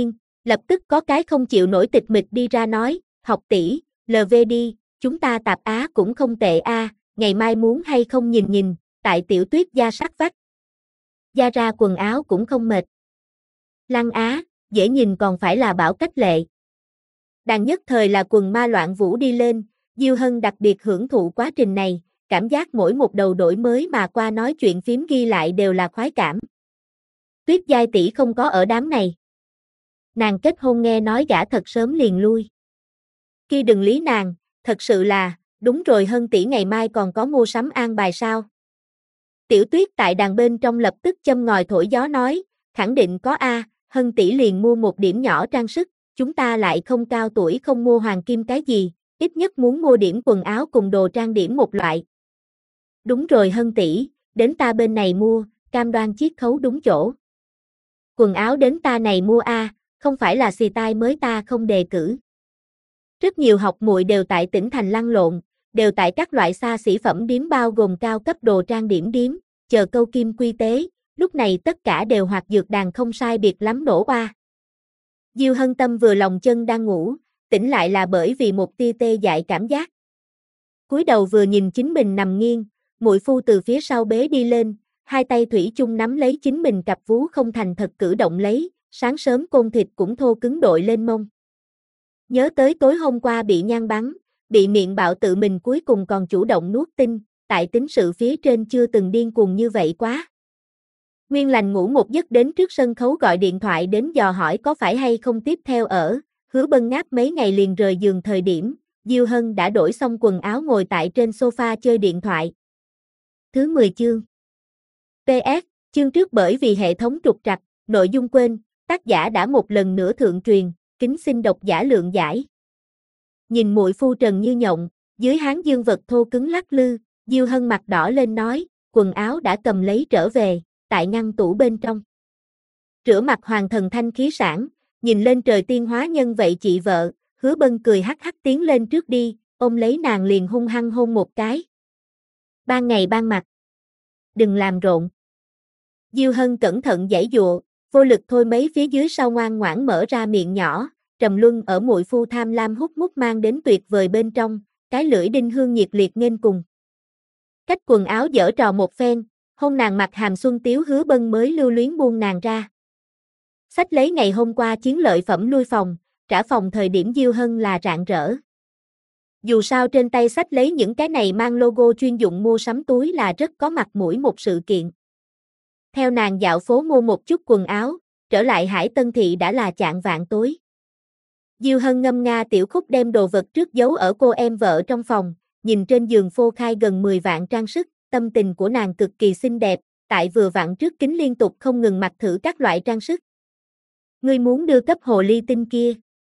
Lập tức có cái không chịu nổi tịch mịch đi ra nói, học tỷ, LV đi, chúng ta tạp Á cũng không tệ a, ngày mai muốn hay không nhìn nhìn, tại Tiểu Tuyết gia sắc vách. Gia ra quần áo cũng không mệt. Lăng Á, dễ nhìn còn phải là Bảo Cách Lệ. Đàn nhất thời là quần ma loạn vũ đi lên, Diêu Hân đặc biệt hưởng thụ quá trình này, cảm giác mỗi một đầu đổi mới mà qua nói chuyện phím ghi lại đều là khoái cảm. Tuyết giai tỷ không có ở đám này. Nàng kết hôn nghe nói gả thật sớm liền lui. Kia đừng lý nàng, thật sự là, đúng rồi Hân tỷ ngày mai còn có mua sắm an bài sao? Tiểu Tuyết tại đàn bên trong lập tức châm ngòi thổi gió nói, khẳng định có a, Hân tỷ liền mua một điểm nhỏ trang sức, chúng ta lại không cao tuổi không mua hoàng kim cái gì, ít nhất muốn mua điểm quần áo cùng đồ trang điểm một loại. Đúng rồi Hân tỷ, đến ta bên này mua, cam đoan chiết khấu đúng chỗ. Quần áo đến ta này mua a, không phải là xì tai mới ta không đề cử. Rất nhiều học muội đều tại tỉnh thành lăn lộn, đều tại các loại xa xỉ phẩm điếm bao gồm cao cấp đồ trang điểm điếm, chờ câu kim quy tế, lúc này tất cả đều hoạt dược đàn không sai biệt lắm nổ oa. Diêu Hân tâm vừa lòng chân đang ngủ, tỉnh lại là bởi vì một tia tê dại cảm giác. Cúi đầu vừa nhìn chính mình nằm nghiêng, muội phu từ phía sau bế đi lên, hai tay thủy chung nắm lấy chính mình cặp vú không thành thật cử động lấy, sáng sớm côn thịt cũng thô cứng đội lên mông. Nhớ tới tối hôm qua bị nhan bắn, bị miệng bạo tự mình cuối cùng còn chủ động nuốt tinh, tại tính sự phía trên chưa từng điên cuồng như vậy quá. Nguyên lành ngủ một giấc đến trước sân khấu gọi điện thoại đến dò hỏi có phải hay không tiếp theo ở, Hứa Bân ngáp mấy ngày liền rời giường thời điểm, Diêu Hân đã đổi xong quần áo ngồi tại trên sofa chơi điện thoại. Thứ 10 chương. PS, chương trước bởi vì hệ thống trục trặc, nội dung quên, tác giả đã một lần nữa thượng truyền, kính xin độc giả lượng giải. Nhìn muội phu trần như nhộng, dưới háng dương vật thô cứng lắc lư, Diêu Hân mặt đỏ lên nói, quần áo đã cầm lấy trở về, tại ngăn tủ bên trong. Rửa mặt hoàng thần thanh khí sản, nhìn lên trời tiên hóa nhân vậy chị vợ, Hứa Bân cười hắc hắc tiến lên trước đi, ôm lấy nàng liền hung hăng hôn một cái. Ban ngày ban mặt. Đừng làm rộn. Diêu Hân cẩn thận giãy giụa, vô lực thôi mấy phía dưới sau ngoan ngoãn mở ra miệng nhỏ, trầm luân ở muội phu tham lam hút mút mang đến tuyệt vời bên trong, cái lưỡi đinh hương nhiệt liệt nghênh cùng. Cách quần áo dở trò một phen, hôn nàng mặt hàm xuân tiếu Hứa Bân mới lưu luyến buông nàng ra. Xách lấy ngày hôm qua chiến lợi phẩm lui phòng, trả phòng thời điểm Diêu Hân là rạng rỡ. Dù sao trên tay xách lấy những cái này mang logo chuyên dụng mua sắm túi là rất có mặt mũi một sự kiện. Theo nàng dạo phố mua một chút quần áo, trở lại Hải Tân Thị đã là chạng vạng tối. Diêu Hân ngâm nga tiểu khúc đem đồ vật trước giấu ở cô em vợ trong phòng, nhìn trên giường phô khai gần 10 vạn trang sức, tâm tình của nàng cực kỳ xinh đẹp, tại vừa vặn trước kính liên tục không ngừng mặc thử các loại trang sức. Ngươi muốn đưa cấp hồ ly tinh kia.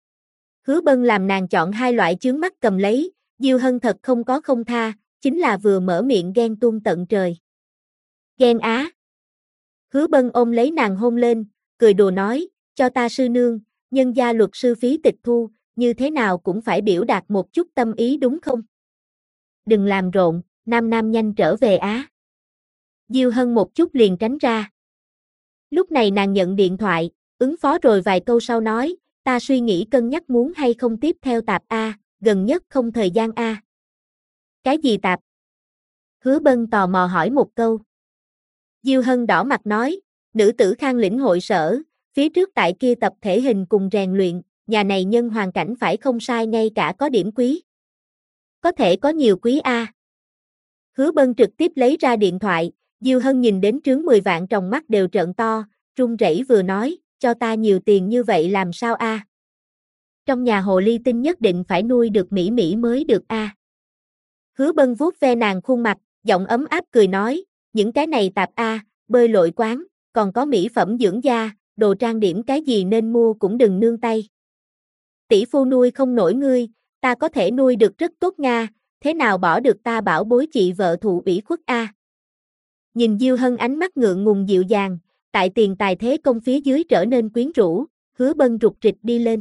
Hứa Bân làm nàng chọn hai loại chướng mắt cầm lấy, Diêu Hân thật không có không tha, chính là vừa mở miệng ghen tuông tận trời. Ghen á. Hứa Bân ôm lấy nàng hôn lên, cười đùa nói, cho ta sư nương, nhân gia luật sư phí tịch thu, như thế nào cũng phải biểu đạt một chút tâm ý đúng không? Đừng làm rộn, nam nam nhanh trở về á. Diêu Hân một chút liền tránh ra. Lúc này nàng nhận điện thoại, ứng phó rồi vài câu sau nói, ta suy nghĩ cân nhắc muốn hay không tiếp theo tạp A, gần nhất không thời gian A. Cái gì tạp? Hứa Bân tò mò hỏi một câu. Diêu Hân đỏ mặt nói, nữ tử Khang lĩnh hội sở, phía trước tại kia tập thể hình cùng rèn luyện, nhà này nhân hoàn cảnh phải không sai ngay cả có điểm quý. Có thể có nhiều quý A. Hứa Bân trực tiếp lấy ra điện thoại, Diêu Hân nhìn đến trướng 10 vạn trong mắt đều trợn to, run rẩy vừa nói, cho ta nhiều tiền như vậy làm sao A. Trong nhà hồ ly tinh nhất định phải nuôi được Mỹ Mỹ mới được A. Hứa Bân vuốt ve nàng khuôn mặt, giọng ấm áp cười nói, những cái này tạp A, bơi lội quán, còn có mỹ phẩm dưỡng da, đồ trang điểm cái gì nên mua cũng đừng nương tay. Tỷ phu nuôi không nổi ngươi, ta có thể nuôi được rất tốt Nga, thế nào bỏ được ta bảo bối chị vợ thụ ủy khuất A. Nhìn Diêu Hân ánh mắt ngượng ngùng dịu dàng, tại tiền tài thế công phía dưới trở nên quyến rũ, Hứa Bân rụt rịch đi lên.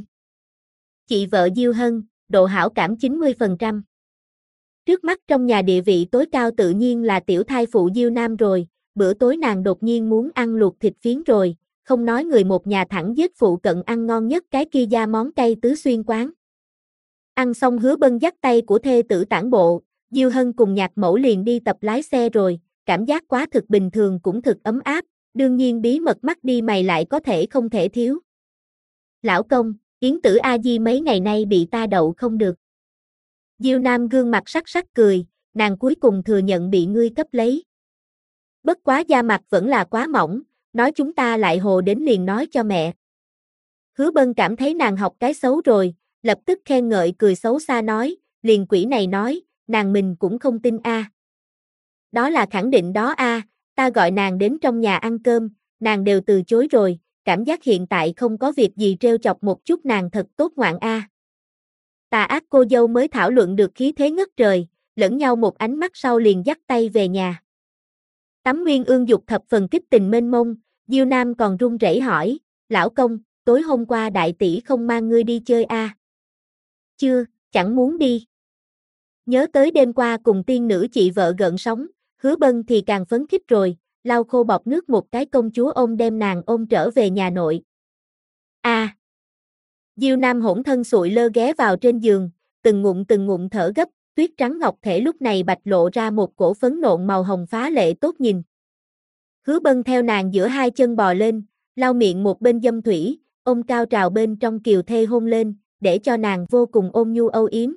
Chị vợ Diêu Hân, độ hảo cảm 90%. Trước mắt trong nhà địa vị tối cao tự nhiên là tiểu thai phụ Diêu Nam rồi, bữa tối nàng đột nhiên muốn ăn luộc thịt phiến rồi, không nói người một nhà thẳng giết phụ cận ăn ngon nhất cái kia gia món cay tứ xuyên quán. Ăn xong Hứa Bân dắt tay của thê tử tản bộ, Diêu Hân cùng Nhạc Mẫu liền đi tập lái xe rồi, cảm giác quá thực bình thường cũng thực ấm áp, đương nhiên bí mật mắt đi mày lại có thể không thể thiếu. Lão công, Yến Tử A Di mấy ngày nay bị ta đậu không được. Diêu Nam gương mặt sắc sắc cười, nàng cuối cùng thừa nhận bị ngươi cấp lấy. Bất quá da mặt vẫn là quá mỏng, nói chúng ta lại hồ đến liền nói cho mẹ. Hứa Bân cảm thấy nàng học cái xấu rồi, lập tức khen ngợi cười xấu xa nói, liền quỷ này nói, nàng mình cũng không tin a. Đó là khẳng định đó a, ta gọi nàng đến trong nhà ăn cơm, nàng đều từ chối rồi, cảm giác hiện tại không có việc gì trêu chọc một chút nàng thật tốt ngoạn a. Tà ác cô dâu mới thảo luận được khí thế ngất trời, lẫn nhau một ánh mắt sau liền dắt tay về nhà. Tắm Nguyên Ương dục thập phần kích tình mênh mông, Diêu Nam còn run rẩy hỏi, lão công, tối hôm qua đại tỷ không mang ngươi đi chơi a? Chưa, chẳng muốn đi. Nhớ tới đêm qua cùng tiên nữ chị vợ gợn sóng, Hứa Bân thì càng phấn khích rồi, lau khô bọt nước một cái công chúa ôm đem nàng ôm trở về nhà nội. A. Diêu Nam hỗn thân sụi lơ ghé vào trên giường, từng ngụm thở gấp, tuyết trắng ngọc thể lúc này bạch lộ ra một cổ phấn nộn màu hồng phá lệ tốt nhìn. Hứa Bân theo nàng giữa hai chân bò lên, lau miệng một bên dâm thủy, ôm cao trào bên trong kiều thê hôn lên, để cho nàng vô cùng ôn nhu âu yếm.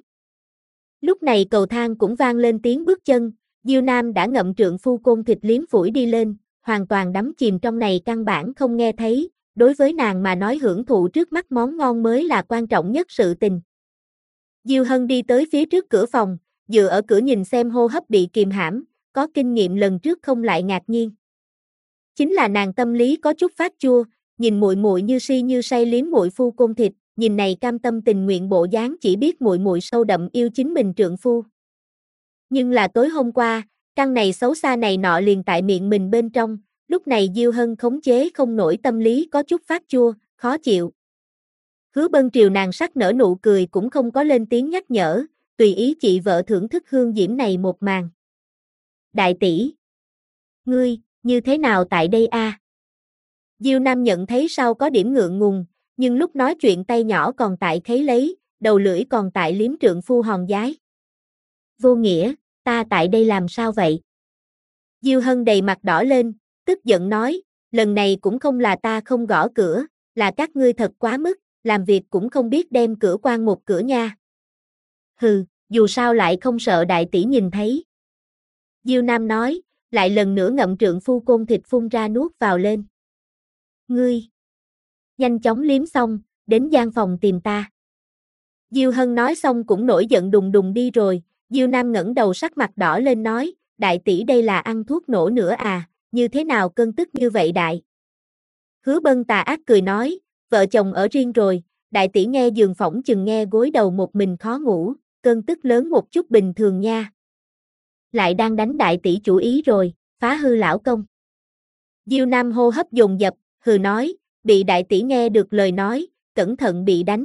Lúc này cầu thang cũng vang lên tiếng bước chân, Diêu Nam đã ngậm trượng phu côn thịt liếm phủi đi lên, hoàn toàn đắm chìm trong này căn bản không nghe thấy, đối với nàng mà nói hưởng thụ trước mắt món ngon mới là quan trọng nhất sự tình. Diêu Hân đi tới phía trước cửa phòng, dựa ở cửa nhìn xem hô hấp bị kìm hãm, có kinh nghiệm lần trước không lại ngạc nhiên. Chính là nàng tâm lý có chút phát chua, nhìn muội muội như si như say liếm muội phu côn thịt, nhìn này cam tâm tình nguyện bộ dáng chỉ biết muội muội sâu đậm yêu chính mình trượng phu. Nhưng là tối hôm qua, căn này xấu xa này nọ liền tại miệng mình bên trong, lúc này Diêu Hân khống chế không nổi tâm lý có chút phát chua, khó chịu. Hứa Bân triều nàng sắc nở nụ cười cũng không có lên tiếng nhắc nhở, tùy ý chị vợ thưởng thức hương diễm này một màn. Đại tỷ, ngươi, như thế nào tại đây a? Diêu Nam nhận thấy sau có điểm ngượng ngùng, nhưng lúc nói chuyện tay nhỏ còn tại khấy lấy, đầu lưỡi còn tại liếm trượng phu hòn giái. Vô nghĩa, ta tại đây làm sao vậy? Diêu Hân đầy mặt đỏ lên, tức giận nói, lần này cũng không là ta không gõ cửa, là các ngươi thật quá mức, làm việc cũng không biết đem cửa quan một cửa nha. Hừ, dù sao lại không sợ đại tỷ nhìn thấy. Diêu Nam nói, lại lần nữa ngậm trượng phu côn thịt phun ra nuốt vào lên. Ngươi! Nhanh chóng liếm xong, đến gian phòng tìm ta. Diêu Hân nói xong cũng nổi giận đùng đùng đi rồi, Diêu Nam ngẩng đầu sắc mặt đỏ lên nói, đại tỷ đây là ăn thuốc nổ nữa à, như thế nào cơn tức như vậy đại? Hứa Bân tà ác cười nói, vợ chồng ở riêng rồi, đại tỷ nghe giường phỏng chừng nghe gối đầu một mình khó ngủ, cơn tức lớn một chút bình thường nha. Lại đang đánh đại tỷ chủ ý rồi, phá hư lão công. Diêu Nam hô hấp dồn dập, hừ nói, bị đại tỷ nghe được lời nói, cẩn thận bị đánh.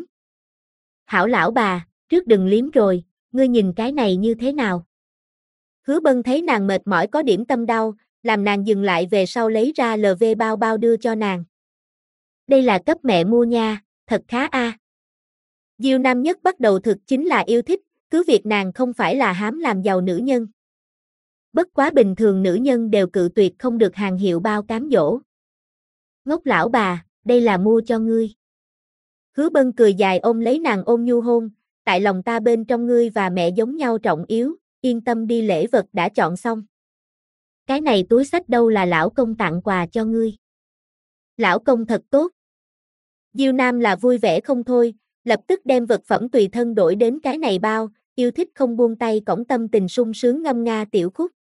Hảo lão bà, trước đừng liếm rồi, ngươi nhìn cái này như thế nào? Hứa Bân thấy nàng mệt mỏi có điểm tâm đau, làm nàng dừng lại về sau lấy ra LV bao bao đưa cho nàng. Đây là cấp mẹ mua nha, thật khá a. Diêu Nam nhất bắt đầu thực chính là yêu thích, cứ việc nàng không phải là hám làm giàu nữ nhân. Bất quá bình thường nữ nhân đều cự tuyệt không được hàng hiệu bao cám dỗ. Ngốc lão bà, đây là mua cho ngươi. Hứa Bân cười dài ôm lấy nàng ôm nhu hôn, tại lòng ta bên trong ngươi và mẹ giống nhau trọng yếu, yên tâm đi lễ vật đã chọn xong. Cái này túi xách đâu là lão công tặng quà cho ngươi. Lão công thật tốt. Diêu Nam là vui vẻ không thôi, lập tức đem vật phẩm tùy thân đổi đến cái này bao, yêu thích không buông tay cõng tâm tình sung sướng ngâm nga tiểu khúc.